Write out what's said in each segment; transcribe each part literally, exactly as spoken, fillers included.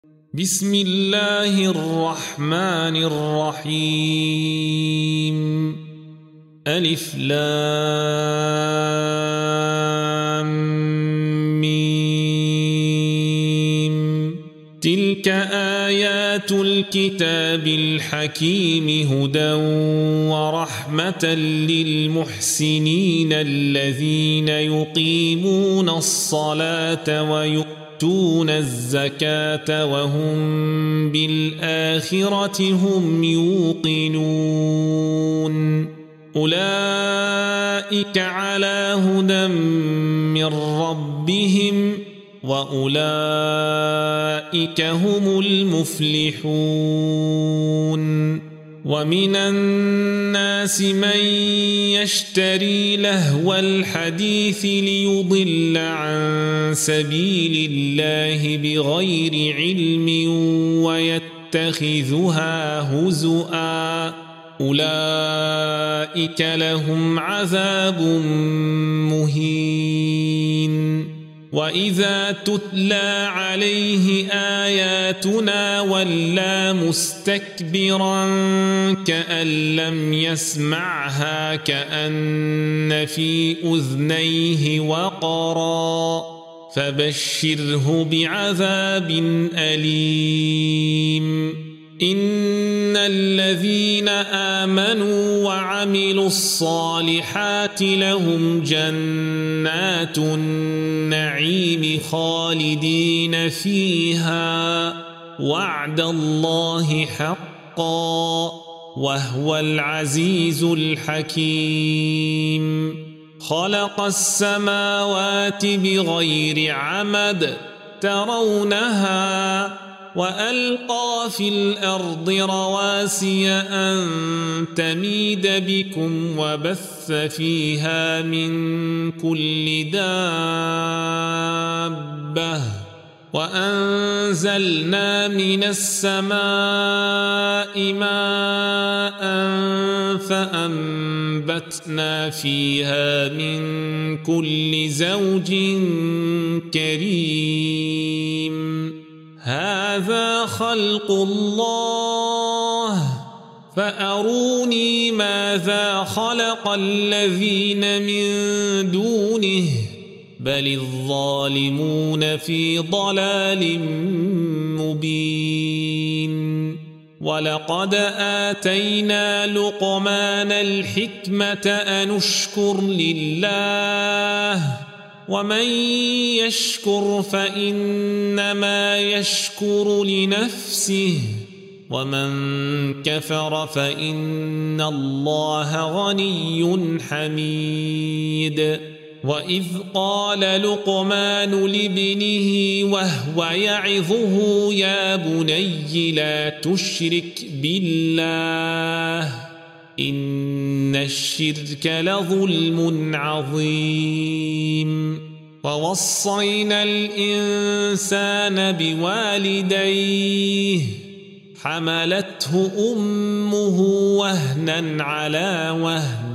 بسم الله الرحمن الرحيم ألف لام ميم تلك آيات الكتاب الحكيم هدى ورحمة للمحسنين الذين يقيمون الصلاة ويؤمنون يؤتون الزكاة وهم بالآخرة هم يوقنون أولئك على هدى من ربهم وأولئك هم المفلحون ومن الناس من يشتري لهو الحديث ليضل عن سبيل الله بغير علم ويتخذها هزؤا أولئك لهم عذاب مهين وإذا تتلى عليه آياتنا ولى مستكبرا كأن لم يسمعها كأن في أذنيه وقرا فبشره بعذاب أليم إن الذين آمنوا وعملوا الصالحات لهم جنات النعيم خالدين فيها وعد الله حقا وهو العزيز الحكيم خلق السماوات بغير عمد ترونها وألقى في الأرض رواسي أن تميد بكم وبث فيها من كل دابة وأنزلنا من السماء ماء فأنبتنا فيها من كل زوج كريم هذا خلق الله فأروني ماذا خلق الذين من دونه بل الظالمون في ضلال مبين ولقد آتينا لقمان الحكمة أن اشكر لله ومن يشكر فإنما يشكر لنفسه ومن كفر فإن الله غني حميد وإذ قال لقمان لابنه وهو يعظه يا بني لا تشرك بالله إن الشرك لظلم عظيم ووصينا الإنسان بوالديه حملته أمه وهنا على وهن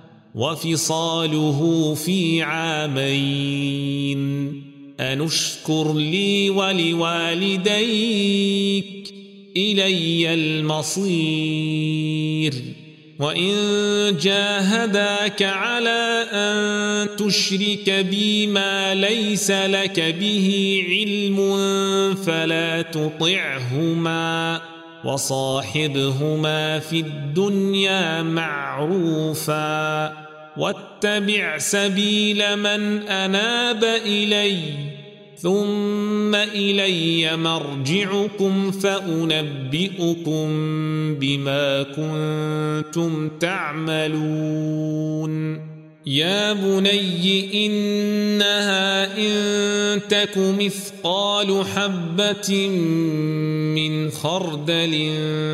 وفصاله في عامين أن اشكر لي ولوالديك إلي المصير وإن جاهداك على أن تشرك بي ما ليس لك به علم فلا تطعهما وصاحبهما في الدنيا معروفا واتبع سبيل من أناب إلي ثم إلي مرجعكم فأنبئكم بما كنتم تعملون يا بني إنها إن تك مثقال حبة من خردل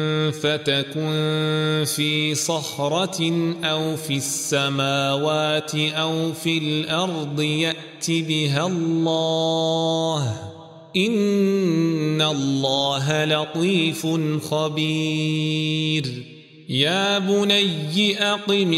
فتكن في صخرة أو في السماوات أو في الأرض يأت بها الله إن الله لطيف خبير يا بني أقم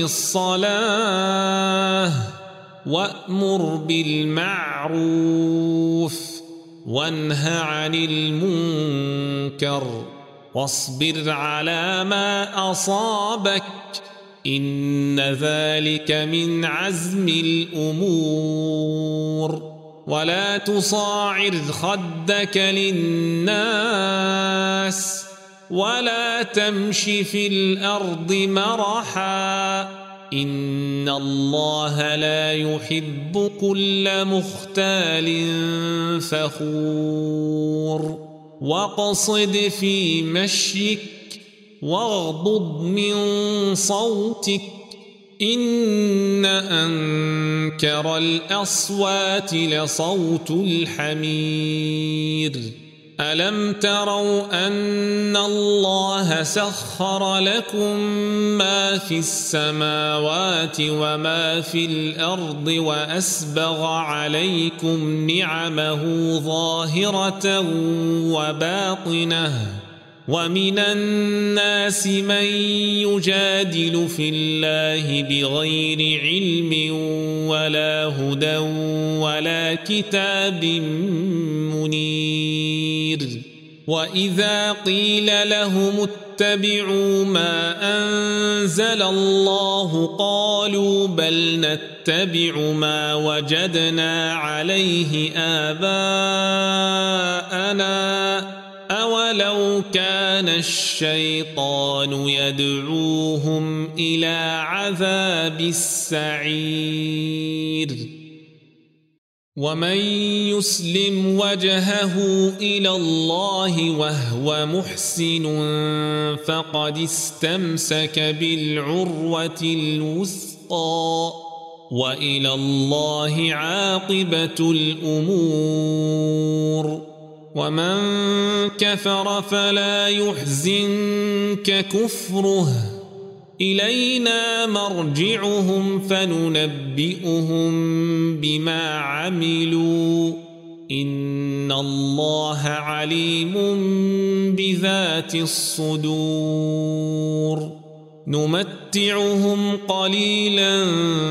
الصلاة وأمر بالمعروف وانه عن المنكر واصبر على ما أصابك إن ذلك من عزم الأمور ولا تصاعر خدك للناس ولا تمش في الأرض مرحا إن الله لا يحب كل مختال فخور واقصد في مشيك واغضض من صوتك إن أنكر الأصوات لصوت الحمير ألم تروا أن الله سخر لكم ما في السماوات وما في الأرض وأسبغ عليكم نعمه ظاهرة وباطنة ومن الناس من يجادل في الله بغير علم ولا هدى ولا كتاب منير وإذا قيل لهم اتبعوا ما أنزل الله قالوا بل نتبع ما وجدنا عليه آباءنا أولو كان الشيطان يدعوهم إلى عذاب السعير ومن يسلم وجهه إلى الله وهو محسن فقد استمسك بالعروة الوثقى وإلى الله عاقبة الأمور ومن كفر فلا يحزنك كفره إلينا مرجعهم فننبئهم بما عملوا إن الله عليم بذات الصدور نمتعهم قليلا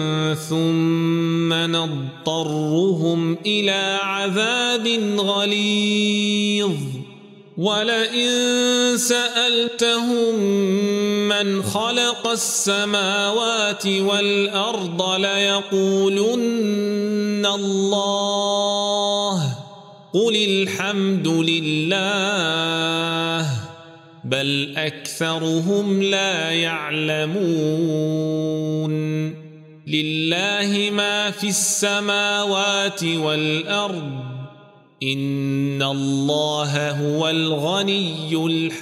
ثم نضطرهم إلى عذاب غليظ ولئن سألتهم من خلق السماوات والأرض ليقولن الله قل الحمد لله بل أكثرهم لا يعلمون لله ما في السماوات والأرض إن الله هو الغني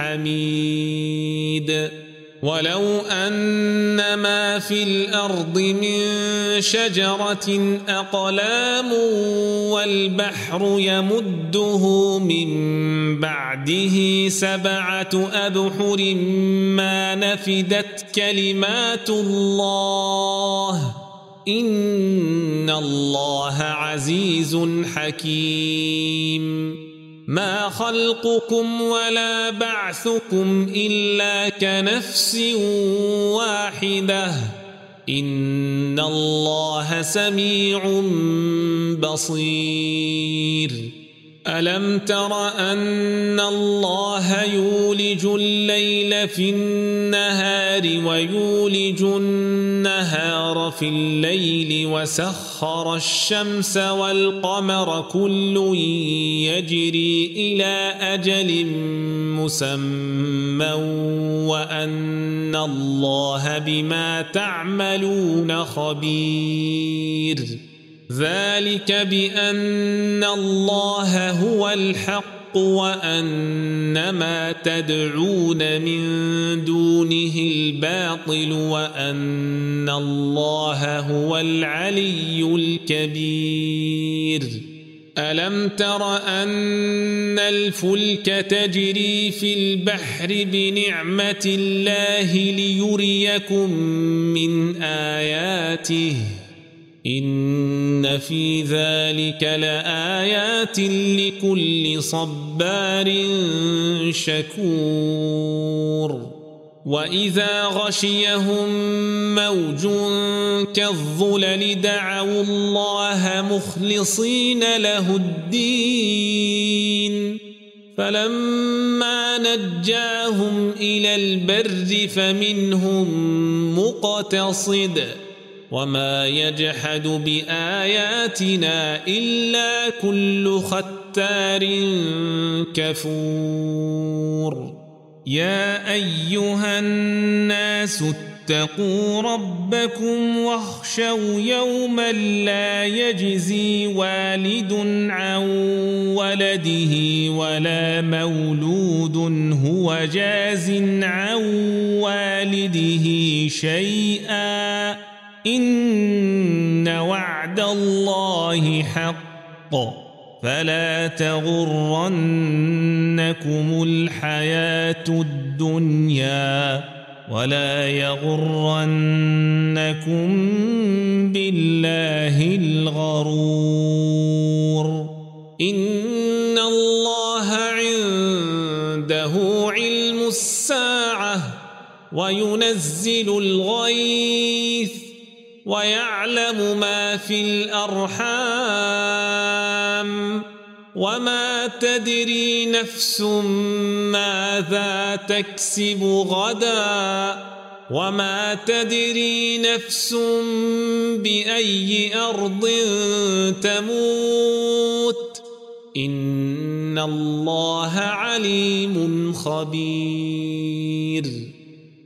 الحميد ولو أن ما في الأرض من شجرة أقلام والبحر يمده من بعده سبعة أبحر ما نفدت كلمات الله إن الله عزيز حكيم ما خلقكم ولا بعثكم إلا كنفس واحدة إن الله سميع بصير ألم تر أن الله يولج الليل في النهار ويولج النهار في الليل وسخر الشمس والقمر كل يجري إلى أجل مسمى وأن الله بما تعملون خبير ذلك بأن الله هو الحق وأن ما تدعون من دونه الباطل وأن الله هو العلي الكبير ألم تر أن الفلك تجري في البحر بنعمة الله ليريكم من آياته إن في ذلك لآيات لكل صبار شكور وإذا غشيهم موج كالظلل دعوا الله مخلصين له الدين فلما نجاهم إلى البر فمنهم مقتصد وما يجحد بآياتنا إلا كل ختار كفور يا أيها الناس اتقوا ربكم واخشوا يوما لا يجزي والد عن ولده ولا مولود هو جاز عن والده شيئا إن وعد الله حق فلا تغرنكم الحياة الدنيا ولا يغرنكم بالله الغرور إن الله عنده علم الساعة وينزل الغيث ويعلم ما في الأرحام وما تدري نفس ماذا تكسب غدا وما تدري نفس بأي أرض تموت إن الله عليم خبير